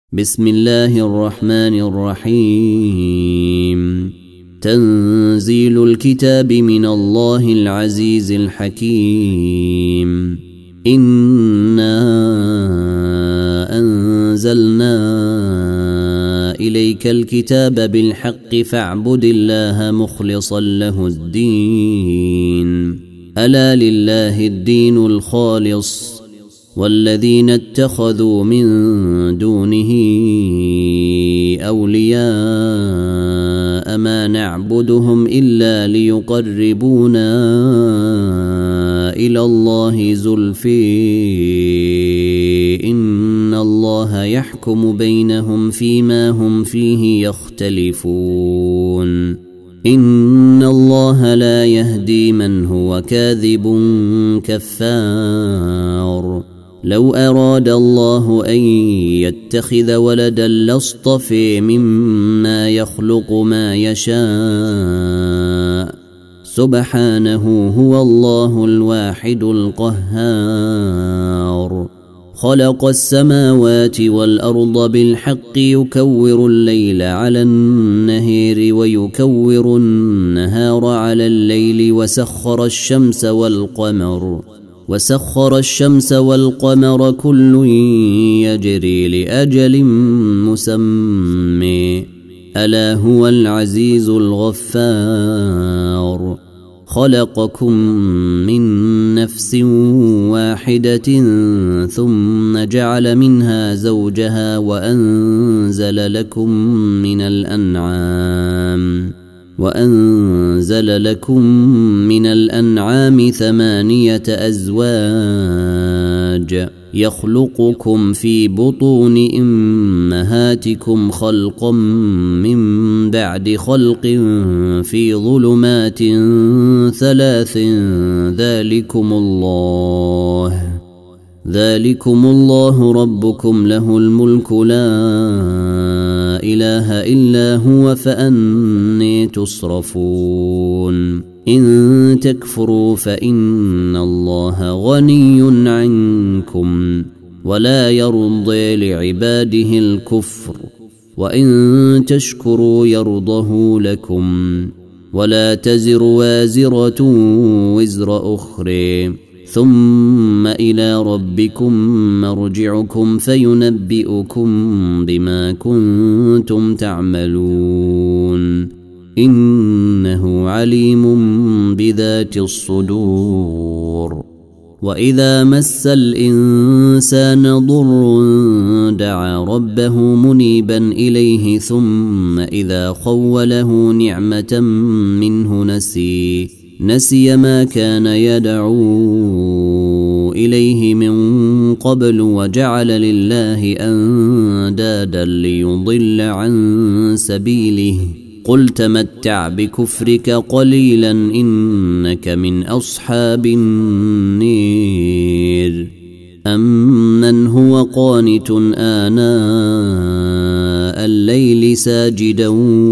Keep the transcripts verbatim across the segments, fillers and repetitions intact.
بسم الله الرحمن الرحيم. تنزيل الكتاب من الله العزيز الحكيم. إنا أنزلنا إليك الكتاب بالحق فاعبد الله مخلصا له الدين. ألا لله الدين الخالص والذين اتخذوا من دونه أولياء ما نعبدهم إلا ليقربونا إلى الله زلفي إن الله يحكم بينهم فيما هم فيه يختلفون. إن الله لا يهدي من هو كاذب كفار. لو أراد الله أن يتخذ ولدا لاصطفى مما يخلق ما يشاء سبحانه هو الله الواحد القهار. خلق السماوات والأرض بالحق يكور الليل على النهار ويكور النهار على الليل وسخر الشمس والقمر وسخر الشمس والقمر كل يجري لأجل مسمى ألا هو العزيز الغفار. خلقكم من نفس واحدة ثم جعل منها زوجها وأنزل لكم من الأنعام وأنزل لكم من الأنعام ثمانية أزواج يخلقكم في بطون أمهاتكم خلقا من بعد خلق في ظلمات ثلاث ذلكم الله ذلكم الله ربكم له الملك لا إله إلا هو فأني تصرفون. إن تكفروا فإن الله غني عنكم ولا يرضى لعباده الكفر وإن تشكروا يرضه لكم ولا تزر وازرة وزر أخرى ثم إلى ربكم مرجعكم فينبئكم بما كنتم تعملون. إنه عليم بذات الصدور. وإذا مس الإنسان ضر دعا ربه منيبا إليه ثم إذا خوله نعمة منه نسي نسي ما كان يدعو إليه من قبل وجعل لله أندادا ليضل عن سبيله. قل تمتع بكفرك قليلا إنك من أصحاب النير. أمن هو قانت آناء الليل ساجدا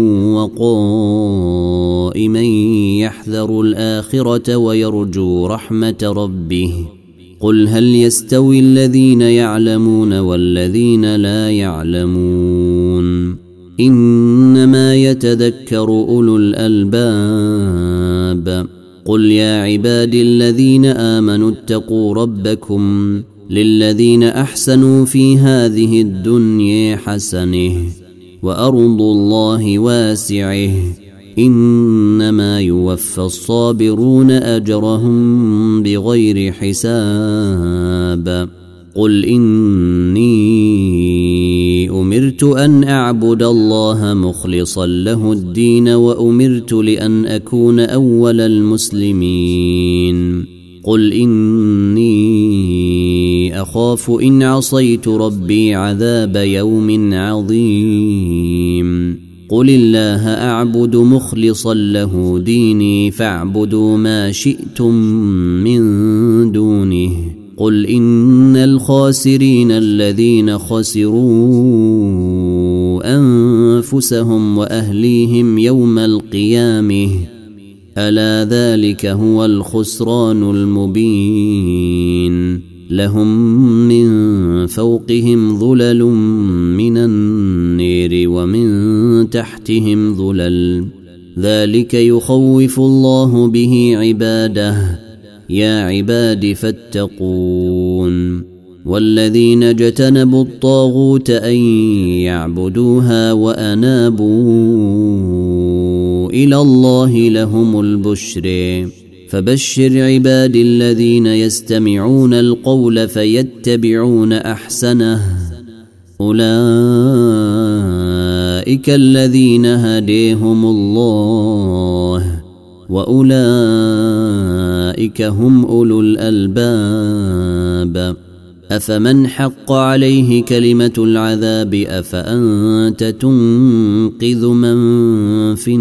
وقائما يحذر الآخرة ويرجو رحمة ربه. قل هل يستوي الذين يعلمون والذين لا يعلمون إنما يتذكر أولو الألباب. قل يا عبادي الذين آمنوا اتقوا ربكم للذين أحسنوا في هذه الدنيا حسنة وأرض الله واسعه إنما يوفى الصابرون أجرهم بغير حساب. قل إني أمرت أن أعبد الله مخلصا له الدين وأمرت لأن أكون أول المسلمين. قل إني أخاف إن عصيت ربي عذاب يوم عظيم. قل الله أعبد مخلصا له ديني فاعبدوا ما شئتم من دونه. قل إن الخاسرين الذين خسروا أنفسهم وأهليهم يوم القيامة ألا ذلك هو الخسران المبين. لهم من فوقهم ظلل من النير ومن تحتهم ظلل ذلك يخوف الله به عباده يا عباد فاتقون والذين اجتنبوا الطاغوت أن يعبدوها وأنابوا إلى الله لهم البشر فبشر عباد الذين يستمعون القول فيتبعون أحسنه أولئك الذين هديهم الله وأولئك هم أولو الألباب أفمن حق عليه كلمة العذاب أفأنت تنقذ من في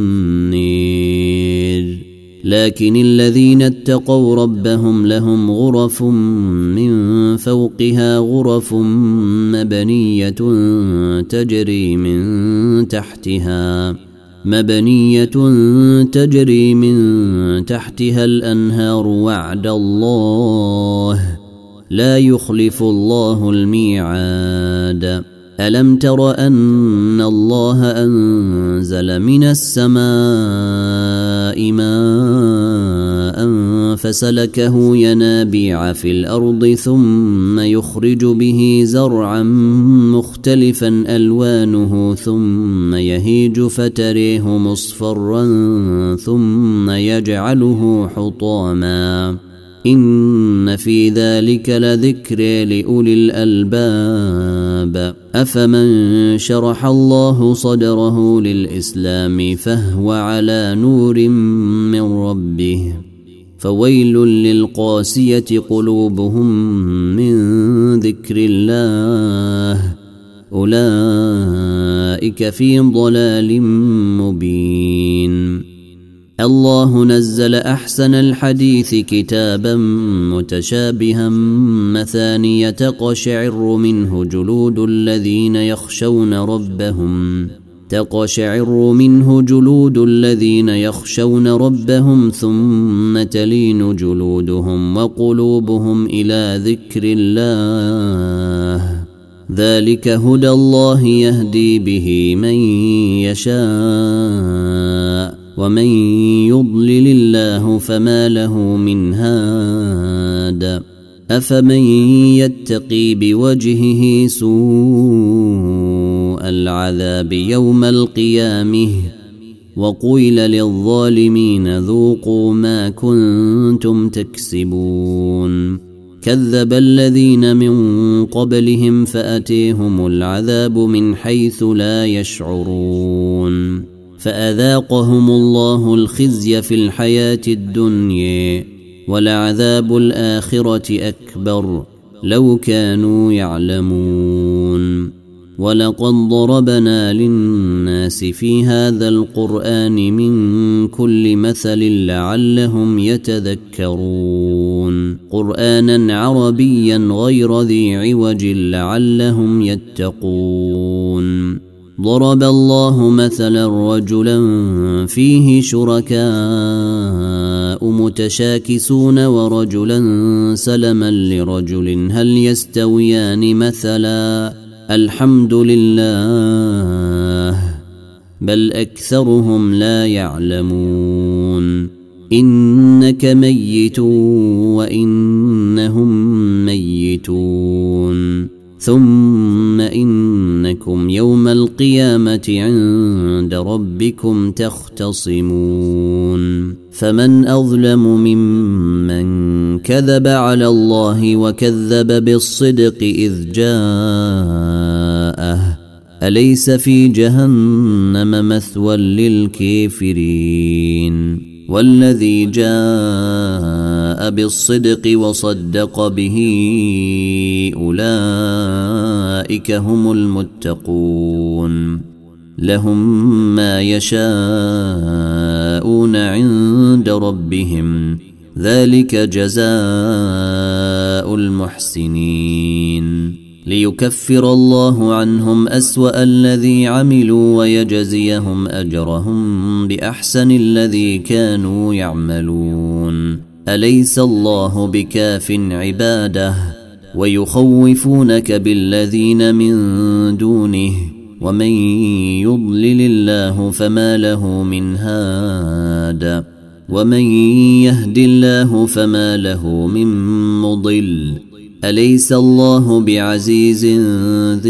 النير لكن الذين اتقوا ربهم لهم غرف من فوقها غرف مبنية تجري من تحتها مبنية تجري من تحتها الأنهار وعد الله لا يخلف الله الميعاد ألم تر أن الله أنزل من السماء ماء فسلكه ينابيع في الأرض ثم يخرج به زرعا مختلفا ألوانه ثم يهيج فتريه مصفرا ثم يجعله حطاما إن في ذلك لذكر لأولي الألباب أفمن شرح الله صدره للإسلام فهو على نور من ربه فويل للقاسية قلوبهم من ذكر الله أولئك في ضلال مبين الله نزل أحسن الحديث كتابا متشابها مثانية تقشعر منه جلود الذين يخشون ربهم تقشعر منه جلود الذين يخشون ربهم ثم تلين جلودهم وقلوبهم إلى ذكر الله ذلك هدى الله يهدي به من يشاء ومن يضلل الله فما له من هاد أفمن يتقي بوجهه سوء العذاب يوم القيامة وقيل للظالمين ذوقوا ما كنتم تكسبون كذب الذين من قبلهم فأتيهم العذاب من حيث لا يشعرون فأذاقهم الله الخزي في الحياة الدنيا ولعذاب الآخرة أكبر لو كانوا يعلمون ولقد ضربنا للناس في هذا القرآن من كل مثل لعلهم يتذكرون قرآنا عربيا غير ذي عوج لعلهم يتقون ضرب الله مثلا رجلا فيه شركاء متشاكسون ورجلا سلما لرجل هل يستويان مثلا الحمد لله بل أكثرهم لا يعلمون إنك ميت وإنهم ميتون ثم إنكم يوم القيامة عند ربكم تختصمون فمن أظلم ممن كذب على الله وكذب بالصدق إذ جاءه أليس في جهنم مثوى للكافرين والذي جاء بالصدق وصدق به أولئك هم المتقون لهم ما يشاءون عند ربهم ذلك جزاء المحسنين ليكفر الله عنهم أسوأ الذي عملوا ويجزيهم أجرهم بأحسن الذي كانوا يعملون أليس الله بكاف عباده ويخوفونك بالذين من دونه ومن يضلل الله فما له من هاد ومن يهد الله فما له من مضل أليس الله بعزيز ذي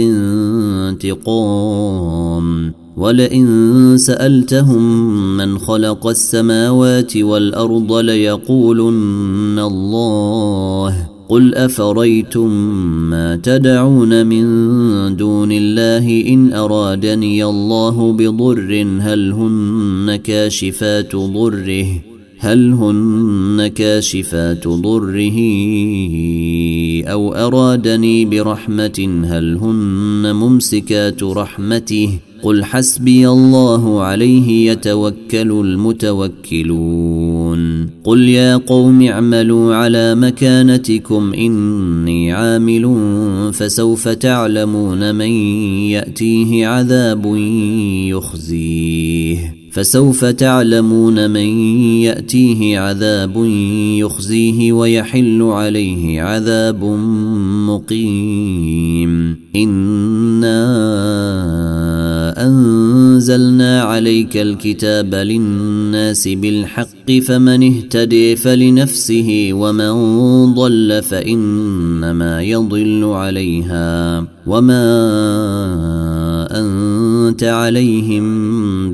انتقام ولئن سألتهم من خلق السماوات والأرض ليقولن الله قل أفريتم ما تدعون من دون الله إن أرادني الله بضر هل هن كاشفات ضره هل هن كاشفات ضره أو أرادني برحمة هل هن ممسكات رحمته قل حسبي الله عليه يتوكل المتوكلون قل يا قوم اعملوا على مكانتكم إني عامل فسوف تعلمون من يأتيه عذاب يخزيه فسوف تعلمون من يأتيه عذاب يخزيه ويحل عليه عذاب مقيم إنا أنزلنا عليك الكتاب للناس بالحق فمن اهتدي فلنفسه ومن ضل فإنما يضل عليها وما أنت عليهم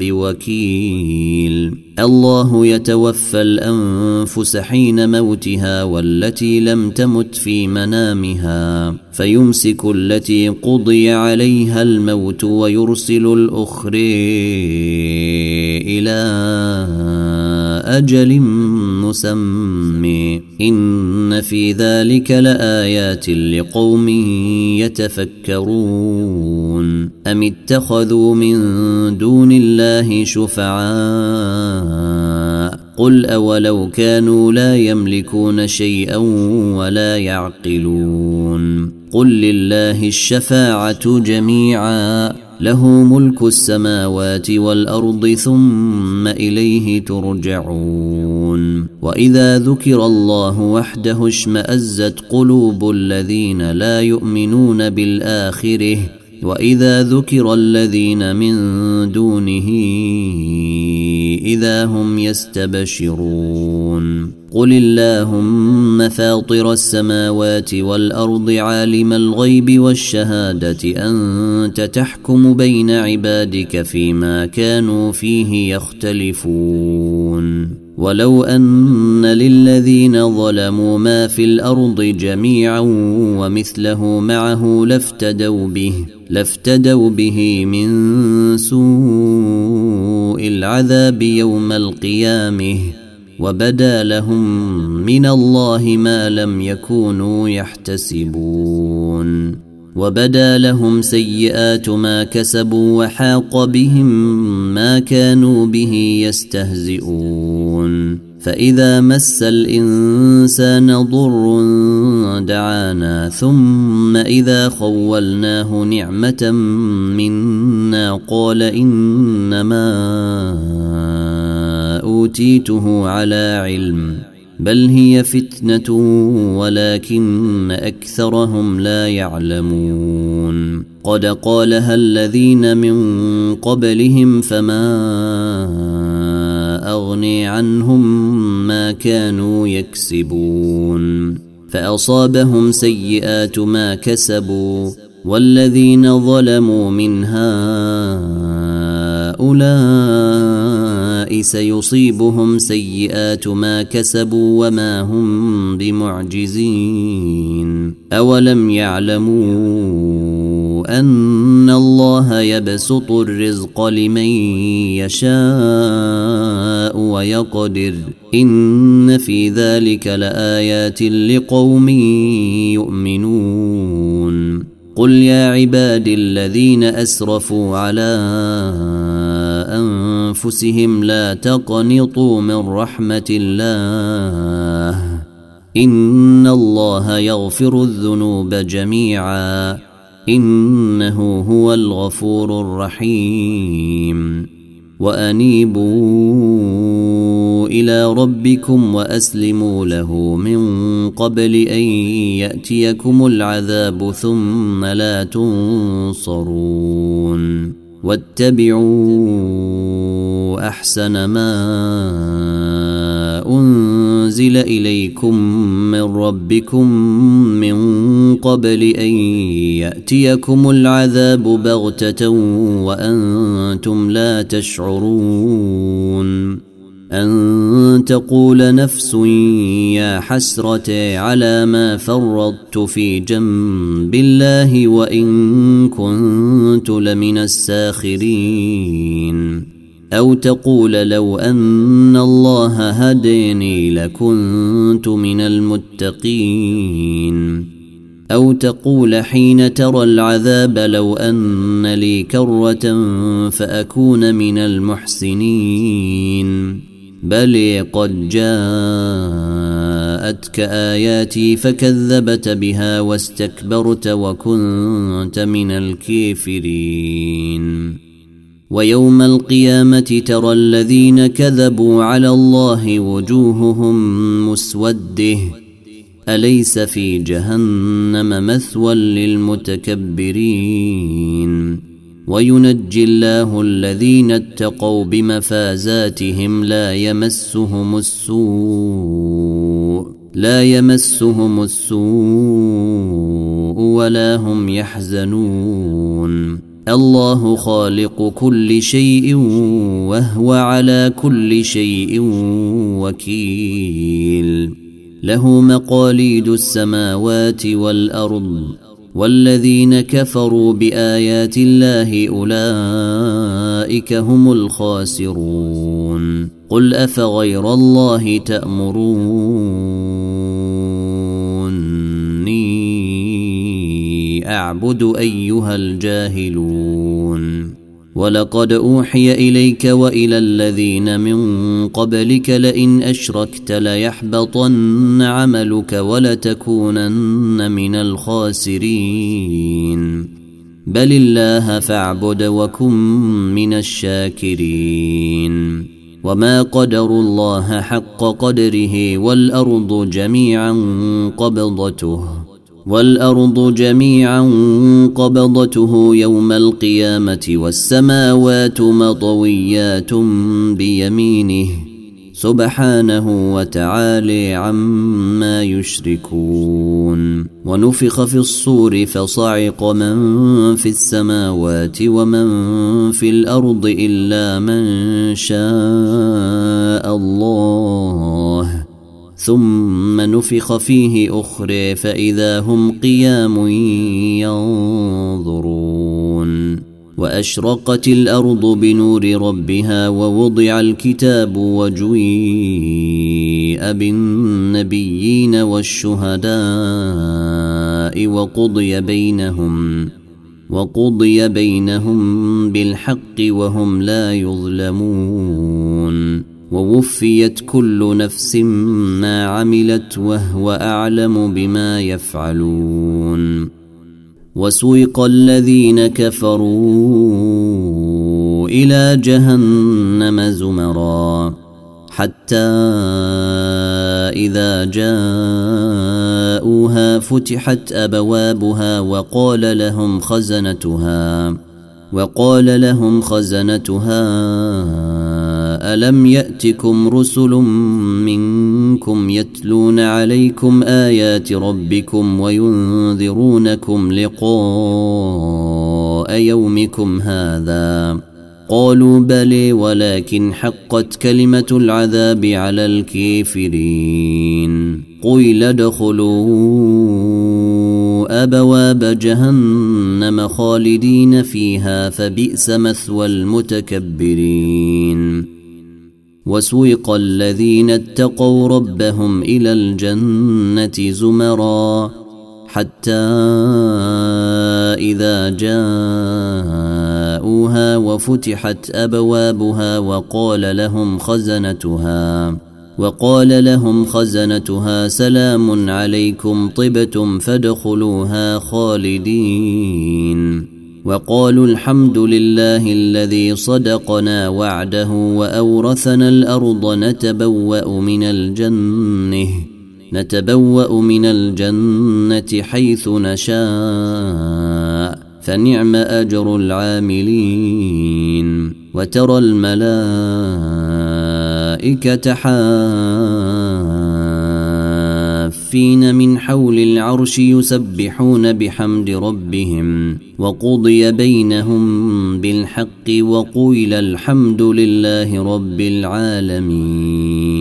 بوكيل الله يتوفى الأنفس حين موتها والتي لم تمت في منامها فيمسك التي قضي عليها الموت ويرسل الأخرى إلى أجل مسمى إن في ذلك لآيات لقوم يتفكرون أم اتخذوا من دون الله شفعاء قل أولو كانوا لا يملكون شيئا ولا يعقلون قل لله الشفاعة جميعا له ملك السماوات والأرض ثم إليه ترجعون وإذا ذكر الله وحده اشمأزت قلوب الذين لا يؤمنون بالآخرة وإذا ذكر الذين من دونه إذا هم يستبشرون قل اللهم فاطر السماوات والأرض عالم الغيب والشهادة أنت تحكم بين عبادك فيما كانوا فيه يختلفون ولو أن للذين ظلموا ما في الأرض جميعا ومثله معه لافتدوا به لافتدوا به من سوء العذاب يوم القيامة وبدا لهم من الله ما لم يكونوا يحتسبون وبدا لهم سيئات ما كسبوا وحاق بهم ما كانوا به يستهزئون فإذا مس الإنسان ضر دعانا ثم إذا خولناه نعمة منا قال إنما أوتيته على علم بل هي فتنة ولكن أكثرهم لا يعلمون قد قالها الذين من قبلهم فما أغني عنهم ما كانوا يكسبون فأصابهم سيئات ما كسبوا والذين ظلموا من هؤلاء سيصيبهم سيئات ما كسبوا وما هم بمعجزين أولم يعلموا أن الله يبسط الرزق لمن يشاء ويقدر إن في ذلك لآيات لقوم يؤمنون قل يا عبادي الذين أسرفوا على أنفسهم لا تقنطوا من رحمة الله إن الله يغفر الذنوب جميعا إنه هو الغفور الرحيم وأنيبوا إلى ربكم وأسلموا له من قبل أن يأتيكم العذاب ثم لا تنصرون واتبعوا أحسن ما أنزل إليكم من ربكم من قبل أن يأتيكم العذاب بغتة وأنتم لا تشعرون أن تقول نفس يا حسرة على ما فرطت في جنب الله وإن كنت لمن الساخرين أو تقول لو أن الله هديني لكنت من المتقين أو تقول حين ترى العذاب لو أن لي كرة فأكون من المحسنين بل قد جاءتك آياتي فكذبت بها واستكبرت وكنت من الكافرين ويوم القيامة ترى الذين كذبوا على الله وجوههم مسوده أليس في جهنم مثوى للمتكبرين وينجي الله الذين اتقوا بمفازاتهم لا يمسهم السوء لا يمسهم السوء ولا هم يحزنون الله خالق كل شيء وهو على كل شيء وكيل له مقاليد السماوات والأرض والذين كفروا بآيات الله أولئك هم الخاسرون قل أفغير الله تأمروني أعبد أيها الجاهلون ولقد أوحي إليك وإلى الذين من قبلك لئن أشركت ليحبطن عملك ولتكونن من الخاسرين بل الله فاعبد وكن من الشاكرين وما قدروا الله حق قدره والأرض جميعا قبضته والأرض جميعا قبضته يوم القيامة والسماوات مطويات بيمينه سبحانه وتعالى عما يشركون ونفخ في الصور فصعق من في السماوات ومن في الأرض إلا من شاء الله ثم نفخ فيه أخرى فإذا هم قيام ينظرون وأشرقت الأرض بنور ربها ووضع الكتاب وجيء بالنبيين والشهداء وقضي بينهم وقضي بينهم بالحق وهم لا يظلمون ووفيت كل نفس ما عملت وهو أعلم بما يفعلون وسوق الذين كفروا إلى جهنم زمرا حتى إذا جاءوها فتحت أبوابها وقال لهم خزنتها وقال لهم خزنتها ألم يأتكم رسل منكم يتلون عليكم آيات ربكم وينذرونكم لقاء يومكم هذا قالوا بلى ولكن حقت كلمة العذاب على الكافرين قيل ادخلوا أبواب جهنم خالدين فيها فبئس مثوى المتكبرين وسوق الذين اتقوا ربهم إلى الجنة زمرا حتى إذا جاءوها وفتحت أبوابها وقال لهم خزنتها وقال لهم خزنتها سلام عليكم طبتم فادخلوها خالدين وقالوا الحمد لله الذي صدقنا وعده وأورثنا الأرض نتبوأ من الجنة نتبوأ من الجنة حيث نشاء فنعم أجر العاملين وترى الملائكة حافين من حول العرش يسبحون بحمد ربهم وقضي بينهم بالحق وقيل الحمد لله رب العالمين.